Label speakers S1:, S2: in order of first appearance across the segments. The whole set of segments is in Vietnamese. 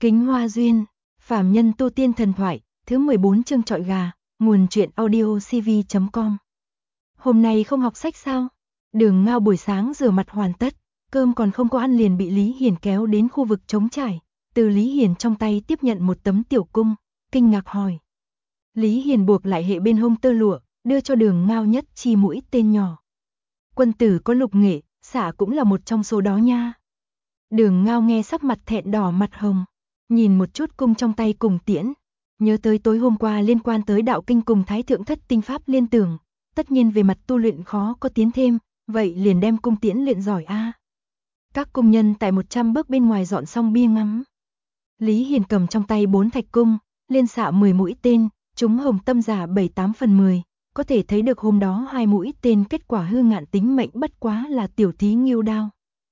S1: Kính Hoa Duyên, Phàm Nhân Tu Tiên Thần Thoại, thứ 14 chương Chọi Gà, nguồn truyện audio cv.com. Hôm nay không học sách sao? Đường Ngao buổi sáng rửa mặt hoàn tất, cơm còn không có ăn liền bị Lý Hiền kéo đến khu vực trống trải, từ Lý Hiền trong tay tiếp nhận một tấm tiểu cung, kinh ngạc hỏi. Lý Hiền buộc lại hệ bên hông tơ lụa, đưa cho Đường Ngao nhất chi mũi tên nhỏ. Quân tử có lục nghệ, xả cũng là một trong số đó nha. Đường Ngao nghe sắc mặt thẹn đỏ mặt hồng, nhìn một chút cung trong tay cùng tiễn, nhớ tới tối hôm qua liên quan tới đạo kinh cùng Thái Thượng Thất Tinh Pháp liên tưởng, tất nhiên về mặt tu luyện khó có tiến thêm, vậy liền đem cung tiễn luyện giỏi a. Các cung nhân tại 100 bước bên ngoài dọn xong bia ngắm. Lý Hiền cầm trong tay 4 thạch cung, liên xạ 10 mũi tên, chúng hồng tâm giả 7-8 phần 10, có thể thấy được hôm đó 2 mũi tên kết quả hư ngạn tính mệnh bất quá là tiểu thí nghiêu đao.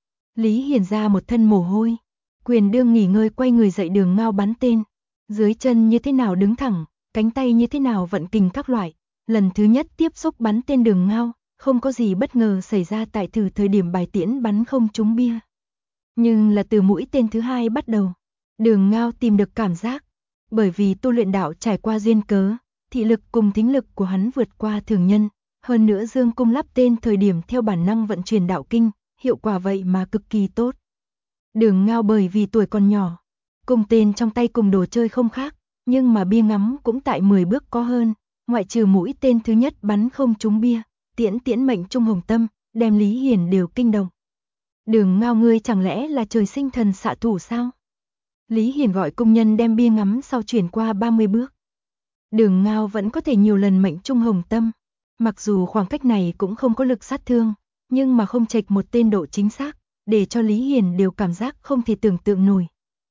S1: Lý Hiền ra một thân mồ hôi, quyền đương nghỉ ngơi quay người dậy Đường Ngao bắn tên, dưới chân như thế nào đứng thẳng, cánh tay như thế nào vận kình các loại, lần thứ nhất tiếp xúc bắn tên Đường Ngao, không có gì bất ngờ xảy ra tại thử thời điểm bài tiễn bắn không trúng bia. Nhưng là từ mũi tên thứ hai bắt đầu, Đường Ngao tìm được cảm giác, bởi vì tu luyện đạo trải qua duyên cớ, thị lực cùng thính lực của hắn vượt qua thường nhân, hơn nữa dương cung lắp tên thời điểm theo bản năng vận chuyển đạo kinh, hiệu quả vậy mà cực kỳ tốt. Đường Ngao bởi vì tuổi còn nhỏ, cung tên trong tay cùng đồ chơi không khác, nhưng mà bia ngắm cũng tại 10 bước có hơn, ngoại trừ mũi tên thứ nhất bắn không trúng bia, tiễn mệnh trung hồng tâm, đem Lý Hiền đều kinh động. Đường Ngao ngươi chẳng lẽ là trời sinh thần xạ thủ sao? Lý Hiền gọi công nhân đem bia ngắm sau chuyển qua 30 bước. Đường Ngao vẫn có thể nhiều lần mệnh trung hồng tâm, mặc dù khoảng cách này cũng không có lực sát thương, nhưng mà không chệch một tên độ chính xác, để cho Lý Hiền đều cảm giác không thể tưởng tượng nổi.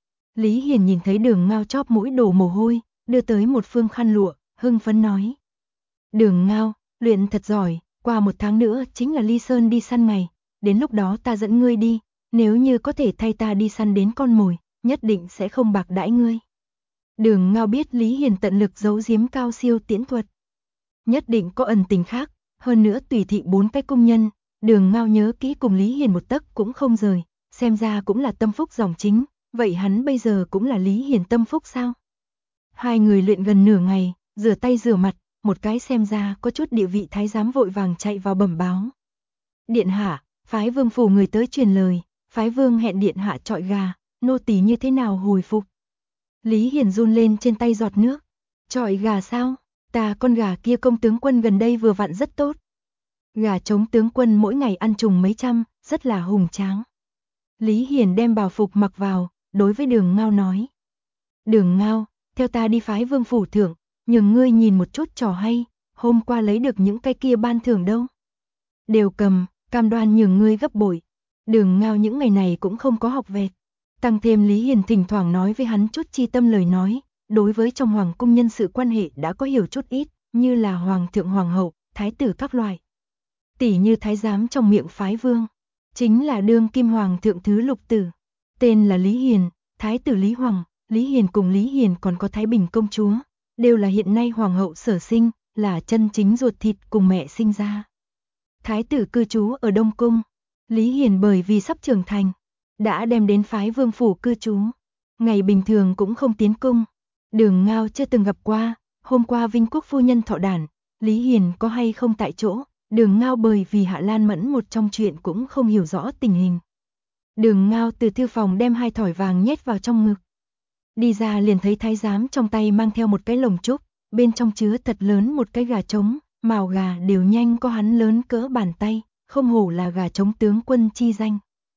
S1: Lý Hiền nhìn thấy Đường Ngao chóp mũi đổ mồ hôi, đưa tới một phương khăn lụa, hưng phấn nói. Đường Ngao, luyện thật giỏi, qua 1 tháng nữa chính là Ly Sơn đi săn ngày, đến lúc đó ta dẫn ngươi đi, nếu như có thể thay ta đi săn đến con mồi, nhất định sẽ không bạc đãi ngươi. Đường Ngao biết Lý Hiền tận lực giấu giếm cao siêu tiễn thuật, nhất định có ẩn tình khác, hơn nữa tùy thị 4 cái công nhân, Đường Ngao nhớ kỹ cùng Lý Hiền một tấc cũng không rời, xem ra cũng là tâm phúc dòng chính, vậy hắn bây giờ cũng là Lý Hiền tâm phúc sao? Hai người luyện gần nửa ngày, rửa tay rửa mặt, một cái xem ra có chút địa vị thái giám vội vàng chạy vào bẩm báo. Điện hạ, phái vương phủ người tới truyền lời, phái vương hẹn điện hạ chọi gà, nô tỳ như thế nào hồi phục? Lý Hiền run lên trên tay giọt nước. Chọi gà sao? Ta con gà kia công tướng quân gần đây vừa vặn rất tốt. Gà trống tướng quân mỗi ngày ăn trùng mấy trăm, rất là hùng tráng. Lý Hiền đem bào phục mặc vào, đối với Đường Ngao nói. Đường Ngao, theo ta đi phái vương phủ thưởng, nhường ngươi nhìn một chút trò hay, hôm qua lấy được những cái kia ban thưởng đâu. Đều cầm, cam đoan nhường ngươi gấp bội. Đường Ngao những ngày này cũng không có học vẹt. Tăng thêm Lý Hiền thỉnh thoảng nói với hắn chút chi tâm lời nói, đối với trong hoàng cung nhân sự quan hệ đã có hiểu chút ít, như là hoàng thượng hoàng hậu, thái tử các loại. Tỷ như thái giám trong miệng phái vương, chính là đương kim hoàng thượng thứ lục tử, tên là Lý Hiền, thái tử Lý Hoàng, Lý Hiền cùng Lý Hiền còn có Thái Bình công chúa, đều là hiện nay hoàng hậu sở sinh, là chân chính ruột thịt cùng mẹ sinh ra. Thái tử cư trú ở Đông Cung, Lý Hiền bởi vì sắp trưởng thành, đã đem đến phái vương phủ cư trú, ngày bình thường cũng không tiến cung. Đường Ngao chưa từng gặp qua, hôm qua Vinh Quốc phu nhân thọ đản, Lý Hiền có hay không tại chỗ, Đường Ngao bởi vì Hạ Lan Mẫn một trong chuyện cũng không hiểu rõ tình hình. Đường Ngao từ thư phòng đem 2 thỏi vàng nhét vào trong ngực. Đi ra liền thấy thái giám trong tay mang theo một cái lồng trúc, bên trong chứa thật lớn một cái gà trống, mào gà đều nhanh có hắn lớn cỡ bàn tay, không hổ là gà trống tướng quân chi danh.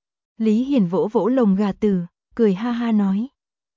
S1: Lý Hiền vỗ vỗ lồng gà tử, cười ha ha nói.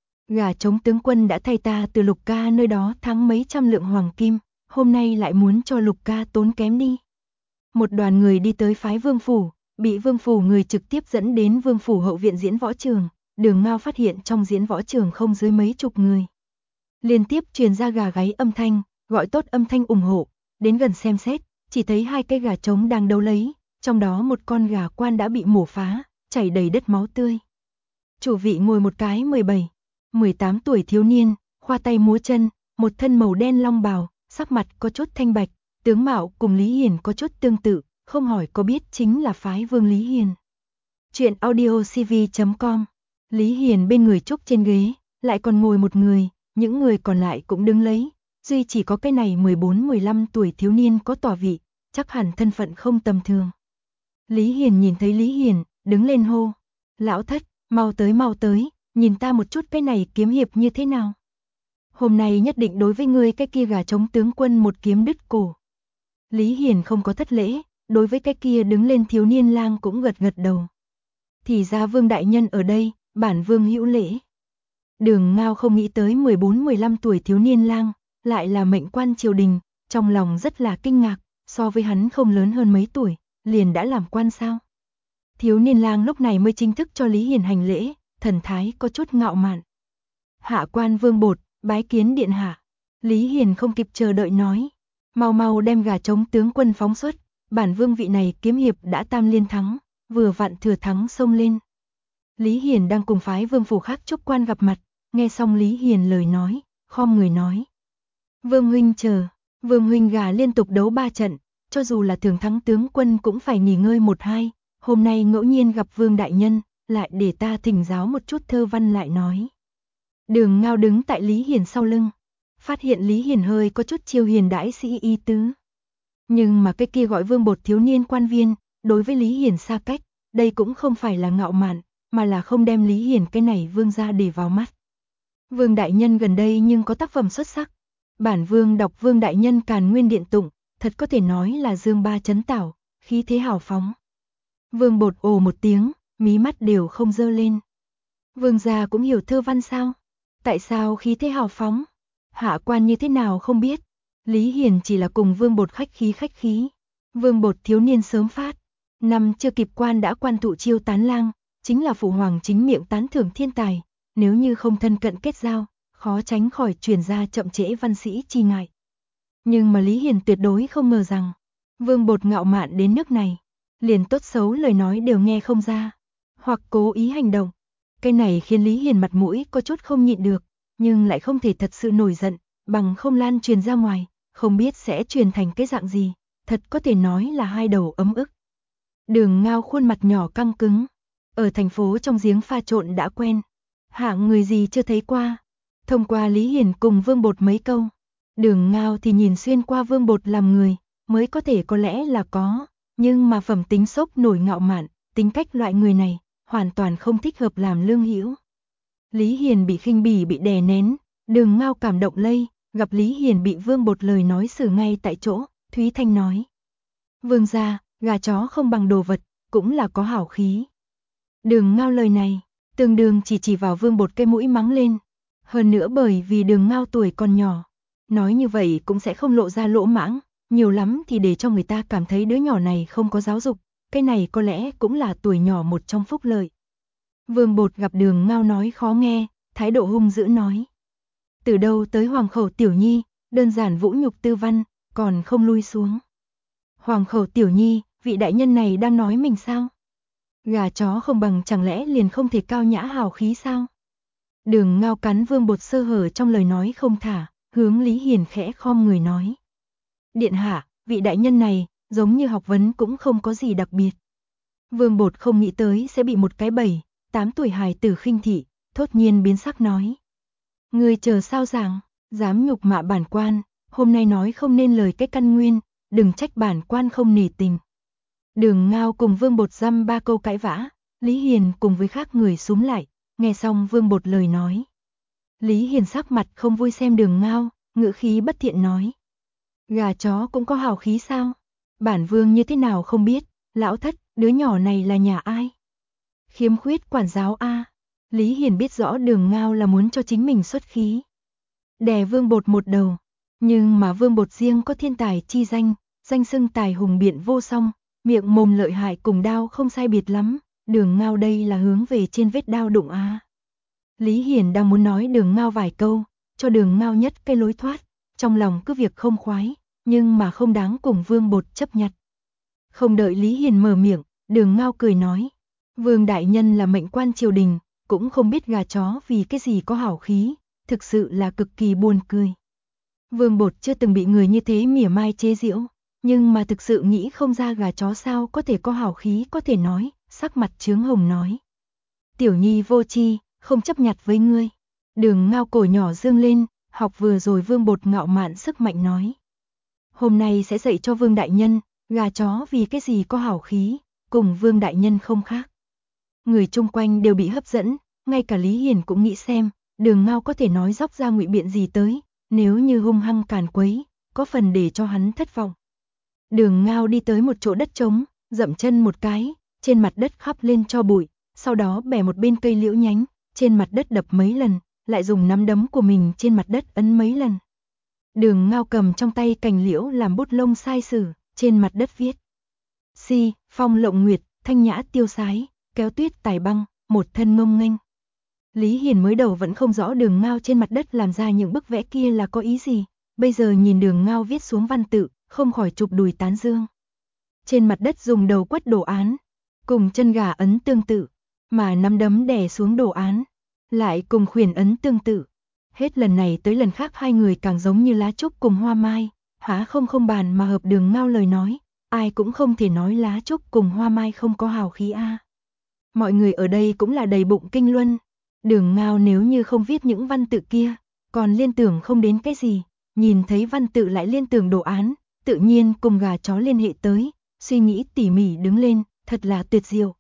S1: Gà trống tướng quân đã thay ta từ Lục ca nơi đó thắng mấy trăm lượng hoàng kim, hôm nay lại muốn cho Lục ca tốn kém đi. Một đoàn người đi tới phái vương phủ, bị vương phủ người trực tiếp dẫn đến vương phủ hậu viện diễn võ trường. Đường Ngao phát hiện trong diễn võ trường không dưới mấy chục người. Liên tiếp truyền ra gà gáy âm thanh, gọi tốt âm thanh ủng hộ, đến gần xem xét, chỉ thấy 2 cái gà trống đang đấu lấy, trong đó một con gà quan đã bị mổ phá, chảy đầy đất máu tươi. Chủ vị ngồi một cái 17, 18 tuổi thiếu niên, khoa tay múa chân, một thân màu đen long bào, sắc mặt có chút thanh bạch, tướng mạo cùng Lý Hiền có chút tương tự, không hỏi có biết chính là phái vương Lý Hiền. Chuyện audio cv.com. Lý Hiền bên người trúc trên ghế, lại còn ngồi một người, những người còn lại cũng đứng lấy, duy chỉ có cái này 14-15 tuổi thiếu niên có tòa vị, chắc hẳn thân phận không tầm thường. Lý Hiền nhìn thấy Lý Hiền, đứng lên hô, lão thất, mau tới, nhìn ta một chút cái này kiếm hiệp như thế nào. Hôm nay nhất định đối với ngươi cái kia gà trống tướng quân một kiếm đứt cổ. Lý Hiền không có thất lễ, đối với cái kia đứng lên thiếu niên lang cũng gật gật đầu. Thì ra Vương đại nhân ở đây, bản Vương hữu lễ. Đường Ngao không nghĩ tới 14-15 tuổi thiếu niên lang, lại là mệnh quan triều đình, trong lòng rất là kinh ngạc, so với hắn không lớn hơn mấy tuổi, liền đã làm quan sao. Thiếu niên lang lúc này mới chính thức cho Lý Hiền hành lễ, thần thái có chút ngạo mạn. Hạ quan Vương Bột, bái kiến điện hạ. Lý Hiền không kịp chờ đợi nói, mau đem gà trống tướng quân phóng xuất, bản Vương vị này kiếm hiệp đã tam liên thắng, vừa vặn thừa thắng xông lên. Lý Hiền đang cùng phái vương phủ khác chúc quan gặp mặt, nghe xong Lý Hiền lời nói, khom người nói. Vương huynh chờ, Vương huynh gà liên tục đấu 3 trận, cho dù là thường thắng tướng quân cũng phải nghỉ ngơi 1-2, hôm nay ngẫu nhiên gặp Vương đại nhân, lại để ta thỉnh giáo một chút thơ văn lại nói. Đường Ngao đứng tại Lý Hiền sau lưng, phát hiện Lý Hiền hơi có chút chiêu hiền đãi sĩ y tứ. Nhưng mà cái kia gọi Vương Bột thiếu niên quan viên, đối với Lý Hiền xa cách, đây cũng không phải là ngạo mạn, mà là không đem Lý Hiền cái này Vương ra để vào mắt. Vương đại nhân gần đây nhưng có tác phẩm xuất sắc. Bản Vương đọc Vương đại nhân Càn Nguyên Điện Tụng, thật có thể nói là dương ba chấn tảo, khí thế hào phóng. Vương Bột ồ một tiếng, mí mắt đều không dơ lên. Vương gia cũng hiểu thơ văn sao? Tại sao khí thế hào phóng? Hạ quan như thế nào không biết. Lý Hiền chỉ là cùng Vương Bột khách khí. Vương Bột thiếu niên sớm phát, năm chưa kịp quan đã quan thụ chiêu tán lang, chính là phụ hoàng chính miệng tán thưởng thiên tài, nếu như không thân cận kết giao, khó tránh khỏi truyền ra chậm trễ văn sĩ chi ngại. Nhưng mà Lý Hiền tuyệt đối không ngờ rằng, Vương Bột ngạo mạn đến nước này, liền tốt xấu lời nói đều nghe không ra, hoặc cố ý hành động. Cái này khiến Lý Hiền mặt mũi có chút không nhịn được, nhưng lại không thể thật sự nổi giận, bằng không lan truyền ra ngoài, không biết sẽ truyền thành cái dạng gì, thật có thể nói là hai đầu ấm ức. Đường Ngao khuôn mặt nhỏ căng cứng, ở thành phố trong giếng pha trộn đã quen, hạng người gì chưa thấy qua. Thông qua Lý Hiền cùng Vương Bột mấy câu, Đường Ngao thì nhìn xuyên qua Vương Bột làm người, mới có thể có lẽ là có, nhưng mà phẩm tính sốc nổi ngạo mạn, tính cách loại người này, hoàn toàn không thích hợp làm lương hữu. Lý Hiền bị khinh bỉ bị đè nén, Đường Ngao cảm động lây, gặp Lý Hiền bị Vương Bột lời nói xử ngay tại chỗ, Thúy Thanh nói. Vương gia, gà chó không bằng đồ vật, cũng là có hảo khí. Đường Ngao lời này, tương đương chỉ vào Vương Bột cái mũi mắng lên. Hơn nữa bởi vì Đường Ngao tuổi còn nhỏ, nói như vậy cũng sẽ không lộ ra lỗ mãng, nhiều lắm thì để cho người ta cảm thấy đứa nhỏ này không có giáo dục, cái này có lẽ cũng là tuổi nhỏ một trong phúc lợi. Vương Bột gặp Đường Ngao nói khó nghe, thái độ hung dữ nói. Từ đâu tới hoàng khẩu tiểu nhi, đơn giản vũ nhục tư văn, còn không lui xuống. Hoàng khẩu tiểu nhi, vị đại nhân này đang nói mình sao? Gà chó không bằng chẳng lẽ liền không thể cao nhã hào khí sao? Đường Ngao cắn Vương Bột sơ hở trong lời nói không thả, hướng Lý Hiền khẽ khom người nói. Điện hạ, vị đại nhân này, giống như học vấn cũng không có gì đặc biệt. Vương Bột không nghĩ tới sẽ bị một cái 7-8 tuổi hài tử khinh thị, thốt nhiên biến sắc nói. Người chờ sao giảng, dám nhục mạ bản quan, hôm nay nói không nên lời cái căn nguyên, đừng trách bản quan không nể tình. Đường Ngao cùng Vương Bột dăm ba câu cãi vã, Lý Hiền cùng với khác người xúm lại, nghe xong Vương Bột lời nói. Lý Hiền sắc mặt không vui xem Đường Ngao, ngữ khí bất thiện nói. Gà chó cũng có hào khí sao? Bản Vương như thế nào không biết, lão thất, đứa nhỏ này là nhà ai? Khiếm khuyết quản giáo a. Lý Hiền biết rõ Đường Ngao là muốn cho chính mình xuất khí. Đè Vương Bột một đầu, nhưng mà Vương Bột riêng có thiên tài chi danh, danh xưng tài hùng biện vô song, miệng mồm lợi hại cùng đao không sai biệt lắm, Đường Ngao đây là hướng về trên vết đao đụng a. Lý Hiền đang muốn nói Đường Ngao vài câu, cho Đường Ngao nhất cái lối thoát, trong lòng cứ việc không khoái, nhưng mà không đáng cùng Vương Bột chấp nhặt. Không đợi Lý Hiền mở miệng, Đường Ngao cười nói, Vương đại nhân là mệnh quan triều đình, cũng không biết gà chó vì cái gì có hảo khí, thực sự là cực kỳ buồn cười. Vương Bột chưa từng bị người như thế mỉa mai chế giễu, nhưng mà thực sự nghĩ không ra gà chó sao có thể có hảo khí có thể nói, sắc mặt chướng hồng nói. Tiểu nhi vô tri, không chấp nhặt với ngươi. Đường Ngao cổ nhỏ dương lên, học vừa rồi Vương Bột ngạo mạn sức mạnh nói. Hôm nay sẽ dạy cho Vương Đại Nhân, gà chó vì cái gì có hảo khí, cùng Vương Đại Nhân không khác. Người chung quanh đều bị hấp dẫn, ngay cả Lý Hiền cũng nghĩ xem, Đường Ngao có thể nói dóc ra ngụy biện gì tới, nếu như hung hăng càn quấy, có phần để cho hắn thất vọng. Đường Ngao đi tới một chỗ đất trống, dậm chân một cái, trên mặt đất khắp lên cho bụi, sau đó bẻ một bên cây liễu nhánh, trên mặt đất đập mấy lần, lại dùng nắm đấm của mình trên mặt đất ấn mấy lần. Đường Ngao cầm trong tay cành liễu làm bút lông sai sử, trên mặt đất viết. Si, phong lộng nguyệt, thanh nhã tiêu sái, kéo tuyết tài băng, một thân ngông nghênh. Lý Hiền mới đầu vẫn không rõ Đường Ngao trên mặt đất làm ra những bức vẽ kia là có ý gì, bây giờ nhìn Đường Ngao viết xuống văn tự, không khỏi chụp đùi tán dương. Trên mặt đất dùng đầu quất đồ án, cùng chân gà ấn tương tự, mà nắm đấm đè xuống đồ án, lại cùng khuyển ấn tương tự. Hết lần này tới lần khác hai người càng giống như lá trúc cùng hoa mai, há không bàn mà hợp Đường Ngao lời nói, ai cũng không thể nói lá trúc cùng hoa mai không có hào khí a. Mọi người ở đây cũng là đầy bụng kinh luân. Đường Ngao nếu như không viết những văn tự kia, còn liên tưởng không đến cái gì, nhìn thấy văn tự lại liên tưởng đồ án, tự nhiên cùng gà chó liên hệ tới, suy nghĩ tỉ mỉ đứng lên, thật là tuyệt diệu.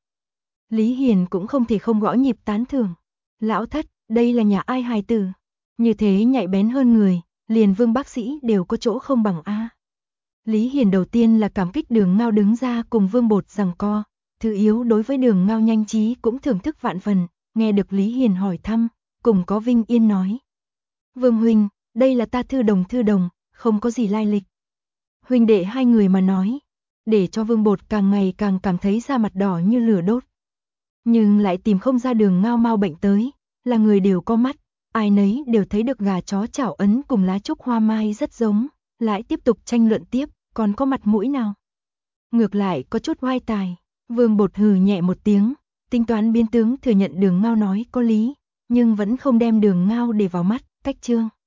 S1: Lý Hiền cũng không thể không gõ nhịp tán thưởng. Lão thất, đây là nhà ai hài tử? Như thế nhạy bén hơn người, liền Vương bác sĩ đều có chỗ không bằng a. Lý Hiền đầu tiên là cảm kích Đường Ngao đứng ra cùng Vương Bột giằng co, thứ yếu đối với Đường Ngao nhanh trí cũng thưởng thức vạn phần, nghe được Lý Hiền hỏi thăm, cùng có Vinh Yên nói. Vương huynh, đây là ta thư đồng, không có gì lai lịch. Huynh đệ hai người mà nói, để cho Vương Bột càng ngày càng cảm thấy da mặt đỏ như lửa đốt. Nhưng lại tìm không ra Đường Ngao mau bệnh tới, là người đều có mắt, ai nấy đều thấy được gà chó chảo ấn cùng lá trúc hoa mai rất giống, lại tiếp tục tranh luận tiếp, còn có mặt mũi nào. Ngược lại có chút oai tài, Vương Bột hừ nhẹ một tiếng, tính toán biến tướng thừa nhận Đường Ngao nói có lý, nhưng vẫn không đem Đường Ngao để vào mắt, cách chương.